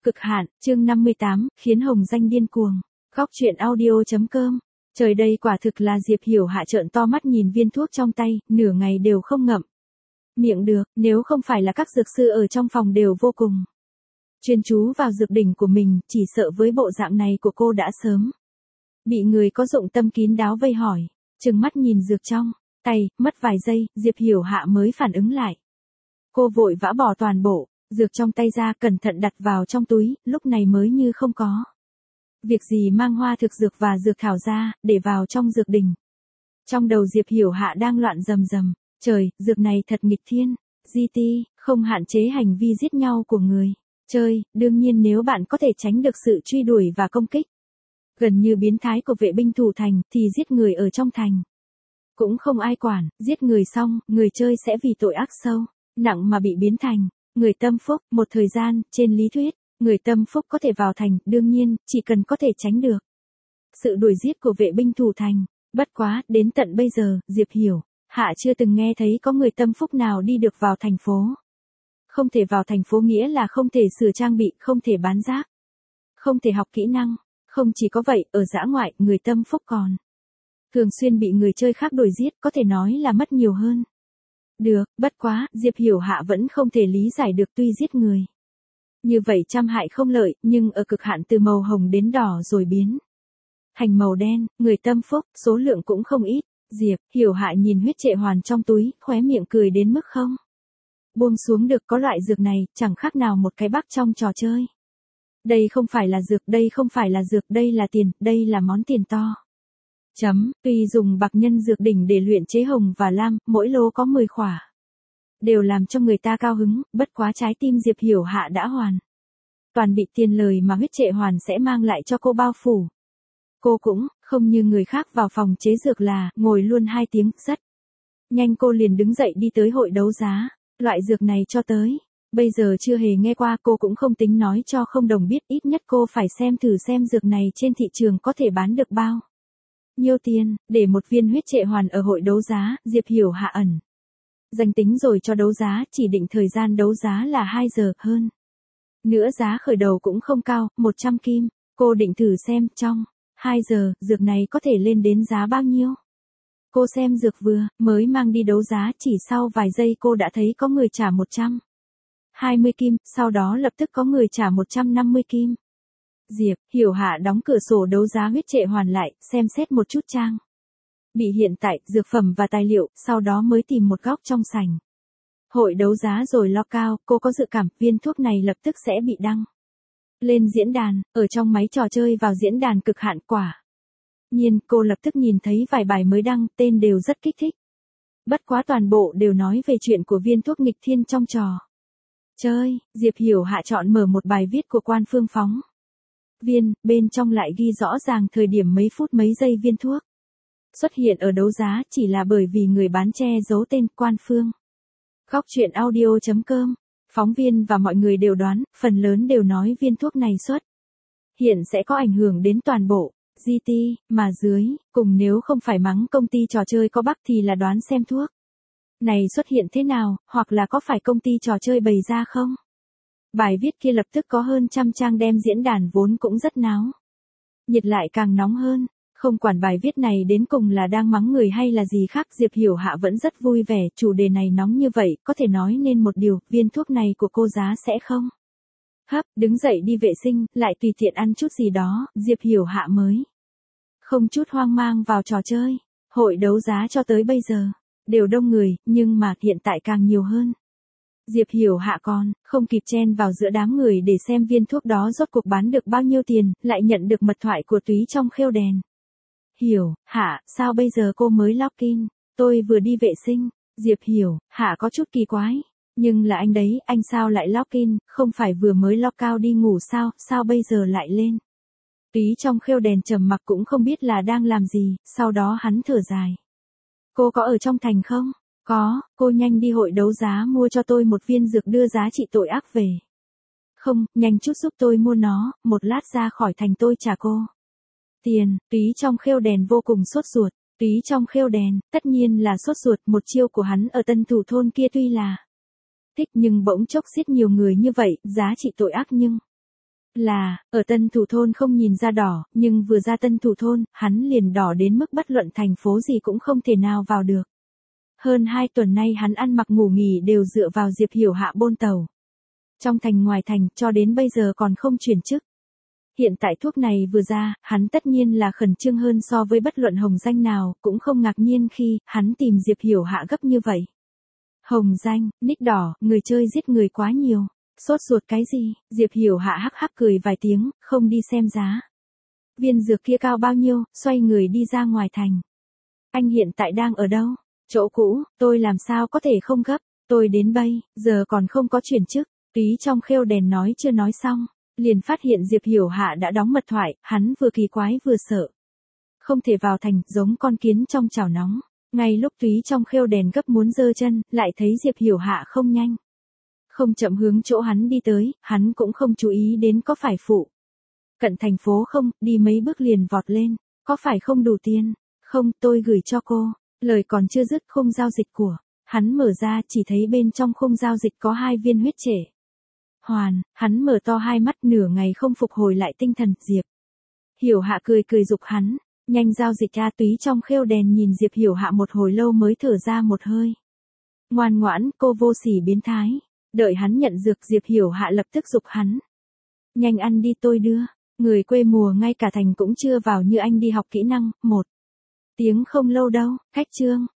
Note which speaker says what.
Speaker 1: Cực hạn, chương 58, khiến Hồng Danh điên cuồng. Góc truyện audio.com. Trời đây quả thực là Diệp Hiểu Hạ trợn to mắt nhìn viên thuốc trong tay, nửa ngày đều không ngậm miệng được, nếu không phải là các dược sư ở trong phòng đều vô cùng chuyên chú vào dược đỉnh của mình, chỉ sợ với bộ dạng này của cô đã sớm bị người có dụng tâm kín đáo vây hỏi. Trừng mắt nhìn dược trong tay, mất vài giây, Diệp Hiểu Hạ mới phản ứng lại. Cô vội vã bỏ toàn bộ dược trong tay ra, cẩn thận đặt vào trong túi, lúc này mới như không có việc gì mang hoa thực dược và dược thảo ra, để vào trong dược đỉnh. Trong đầu Diệp Hiểu Hạ đang loạn rầm rầm, trời, dược này thật nghịch thiên, GT, không hạn chế hành vi giết nhau của người chơi, đương nhiên nếu bạn có thể tránh được sự truy đuổi và công kích gần như biến thái của vệ binh thủ thành, thì giết người ở trong thành cũng không ai quản, giết người xong, người chơi sẽ vì tội ác sâu nặng mà bị biến thành người tâm phúc. Một thời gian, trên lý thuyết, người tâm phúc có thể vào thành, đương nhiên, chỉ cần có thể tránh được sự đuổi giết của vệ binh thủ thành. Bất quá, đến tận bây giờ, Diệp Hiểu Hạ chưa từng nghe thấy có người tâm phúc nào đi được vào thành phố. Không thể vào thành phố nghĩa là không thể sửa trang bị, không thể bán rác, không thể học kỹ năng. Không chỉ có vậy, ở dã ngoại, người tâm phúc còn thường xuyên bị người chơi khác đuổi giết, có thể nói là mất nhiều hơn được. Bất quá, Diệp Hiểu Hạ vẫn không thể lý giải được, tuy giết người như vậy trăm hại không lợi, nhưng ở cực hạn từ màu hồng đến đỏ rồi biến thành màu đen, người tâm phúc, số lượng cũng không ít. Diệp Hiểu Hạ nhìn huyết trệ hoàn trong túi, khóe miệng cười đến mức không buông xuống được. Có loại dược này, chẳng khác nào một cái bác trong trò chơi. Đây không phải là dược, đây không phải là dược, đây là tiền, đây là món tiền to. Tuy dùng bạc nhân dược đỉnh để luyện chế hồng và lam, mỗi lô có 10 khỏa, đều làm cho người ta cao hứng, bất quá trái tim Diệp Hiểu Hạ đã hoàn toàn bị tiền lời mà huyết trệ hoàn sẽ mang lại cho cô bao phủ. Cô cũng không như người khác vào phòng chế dược là ngồi luôn 2 tiếng, rất nhanh cô liền đứng dậy đi tới hội đấu giá. Loại dược này cho tới bây giờ chưa hề nghe qua, cô cũng không tính nói cho không đồng biết, ít nhất cô phải xem thử xem dược này trên thị trường có thể bán được bao nhiêu tiền. Để một viên huyết trệ hoàn ở hội đấu giá, Diệp Hiểu Hạ ẩn danh tính rồi cho đấu giá, chỉ định thời gian đấu giá là 2 giờ hơn. Nữa giá khởi đầu cũng không cao, 100 kim. Cô định thử xem trong 2 giờ, dược này có thể lên đến giá bao nhiêu. Cô xem dược vừa mới mang đi đấu giá, chỉ sau vài giây cô đã thấy có người trả 120 kim, sau đó lập tức có người trả 150 kim. Diệp Hiểu Hạ đóng cửa sổ đấu giá huyết trệ hoàn lại, xem xét một chút trang bị hiện tại, dược phẩm và tài liệu, sau đó mới tìm một góc trong sảnh hội đấu giá rồi lo cao. Cô có dự cảm viên thuốc này lập tức sẽ bị đăng lên diễn đàn, ở trong máy trò chơi vào diễn đàn cực hạn. Quả nhiên, cô lập tức nhìn thấy vài bài mới đăng, tên đều rất kích thích. Bất quá toàn bộ đều nói về chuyện của viên thuốc nghịch thiên trong trò chơi. Diệp Hiểu Hạ chọn mở một bài viết của Quan Phương phóng viên, bên trong lại ghi rõ ràng thời điểm mấy phút mấy giây viên thuốc xuất hiện ở đấu giá, chỉ là bởi vì người bán che giấu tên Quan Phương. Góc truyện audio.com. Phóng viên và mọi người đều đoán, phần lớn đều nói viên thuốc này xuất hiện sẽ có ảnh hưởng đến toàn bộ GT, mà dưới cùng nếu không phải mắng công ty trò chơi có bắp thì là đoán xem thuốc này xuất hiện thế nào, hoặc là có phải công ty trò chơi bày ra không. Bài viết kia lập tức có hơn 100 trang, đem diễn đàn vốn cũng rất náo nhiệt lại càng nóng hơn. Không quản bài viết này đến cùng là đang mắng người hay là gì khác, Diệp Hiểu Hạ vẫn rất vui vẻ. Chủ đề này nóng như vậy, có thể nói nên một điều, viên thuốc này của cô giá sẽ không hấp. Đứng dậy đi vệ sinh, lại tùy tiện ăn chút gì đó, Diệp Hiểu Hạ mới không chút hoang mang vào trò chơi. Hội đấu giá cho tới bây giờ đều đông người, nhưng mà hiện tại càng nhiều hơn. Diệp Hiểu Hạ còn không kịp chen vào giữa đám người để xem viên thuốc đó rốt cuộc bán được bao nhiêu tiền, lại nhận được mật thoại của Túy trong khêu đèn. Hiểu Hạ, sao bây giờ cô mới login? Tôi vừa đi vệ sinh. Diệp Hiểu Hạ có chút kỳ quái. Nhưng là anh đấy, anh sao lại login, không phải vừa mới log out đi ngủ sao bây giờ lại lên? Túy trong khêu đèn trầm mặc cũng không biết là đang làm gì, sau đó hắn thở dài. Cô có ở trong thành không? Có, cô nhanh đi hội đấu giá mua cho tôi một viên dược đưa giá trị tội ác về. Không, nhanh chút giúp tôi mua nó, một lát ra khỏi thành tôi trả cô tiền. Túy trong khêu đèn vô cùng sốt ruột. Túy trong khêu đèn, tất nhiên là sốt ruột. Một chiêu của hắn ở Tân Thủ thôn kia tuy là thích nhưng bỗng chốc giết nhiều người như vậy, giá trị tội ác nhưng Là, ở Tân Thủ Thôn không nhìn ra đỏ, nhưng vừa ra Tân Thủ Thôn, hắn liền đỏ đến mức bất luận thành phố gì cũng không thể nào vào được. Hơn 2 tuần nay hắn ăn mặc ngủ nghỉ đều dựa vào Diệp Hiểu Hạ bôn tàu. Trong thành ngoài thành, cho đến bây giờ còn không chuyển chức. Hiện tại thuốc này vừa ra, hắn tất nhiên là khẩn trương hơn so với bất luận Hồng Danh nào, cũng không ngạc nhiên khi hắn tìm Diệp Hiểu Hạ gấp như vậy. Hồng Danh, nick đỏ, người chơi giết người quá nhiều. Sốt ruột cái gì? Diệp Hiểu Hạ hắc hắc cười vài tiếng, không đi xem giá. Viên dược kia cao bao nhiêu, xoay người đi ra ngoài thành. Anh hiện tại đang ở đâu? Chỗ cũ, tôi làm sao có thể không gấp, tôi đến bây, giờ còn không có chuyển chức. Túy trong khêu đèn nói chưa nói xong, liền phát hiện Diệp Hiểu Hạ đã đóng mật thoại, hắn vừa kỳ quái vừa sợ. Không thể vào thành, giống con kiến trong chảo nóng. Ngay lúc Túy trong khêu đèn gấp muốn giơ chân, lại thấy Diệp Hiểu Hạ không nhanh. Không chậm hướng chỗ hắn đi tới, hắn cũng không chú ý đến có phải phụ. Cận thành phố không, đi mấy bước liền vọt lên, có phải không đủ tiền? Không, tôi gửi cho cô. Lời còn chưa dứt khung giao dịch của. Hắn mở ra chỉ thấy bên trong khung giao dịch có 2 viên huyết trể. Hoàn, hắn mở to hai mắt nửa ngày không phục hồi lại tinh thần, Diệp. Hiểu Hạ cười cười giục hắn, nhanh giao dịch ra. Túy trong khêu đèn nhìn Diệp Hiểu Hạ một hồi lâu mới thở ra một hơi. Ngoan ngoãn, cô vô sỉ biến thái. Đợi hắn nhận dược Diệp Hiểu Hạ lập tức giục hắn. Nhanh ăn đi tôi đưa, người quê mùa ngay cả thành cũng chưa vào như anh đi học kỹ năng, 1 tiếng không lâu đâu, khách trương,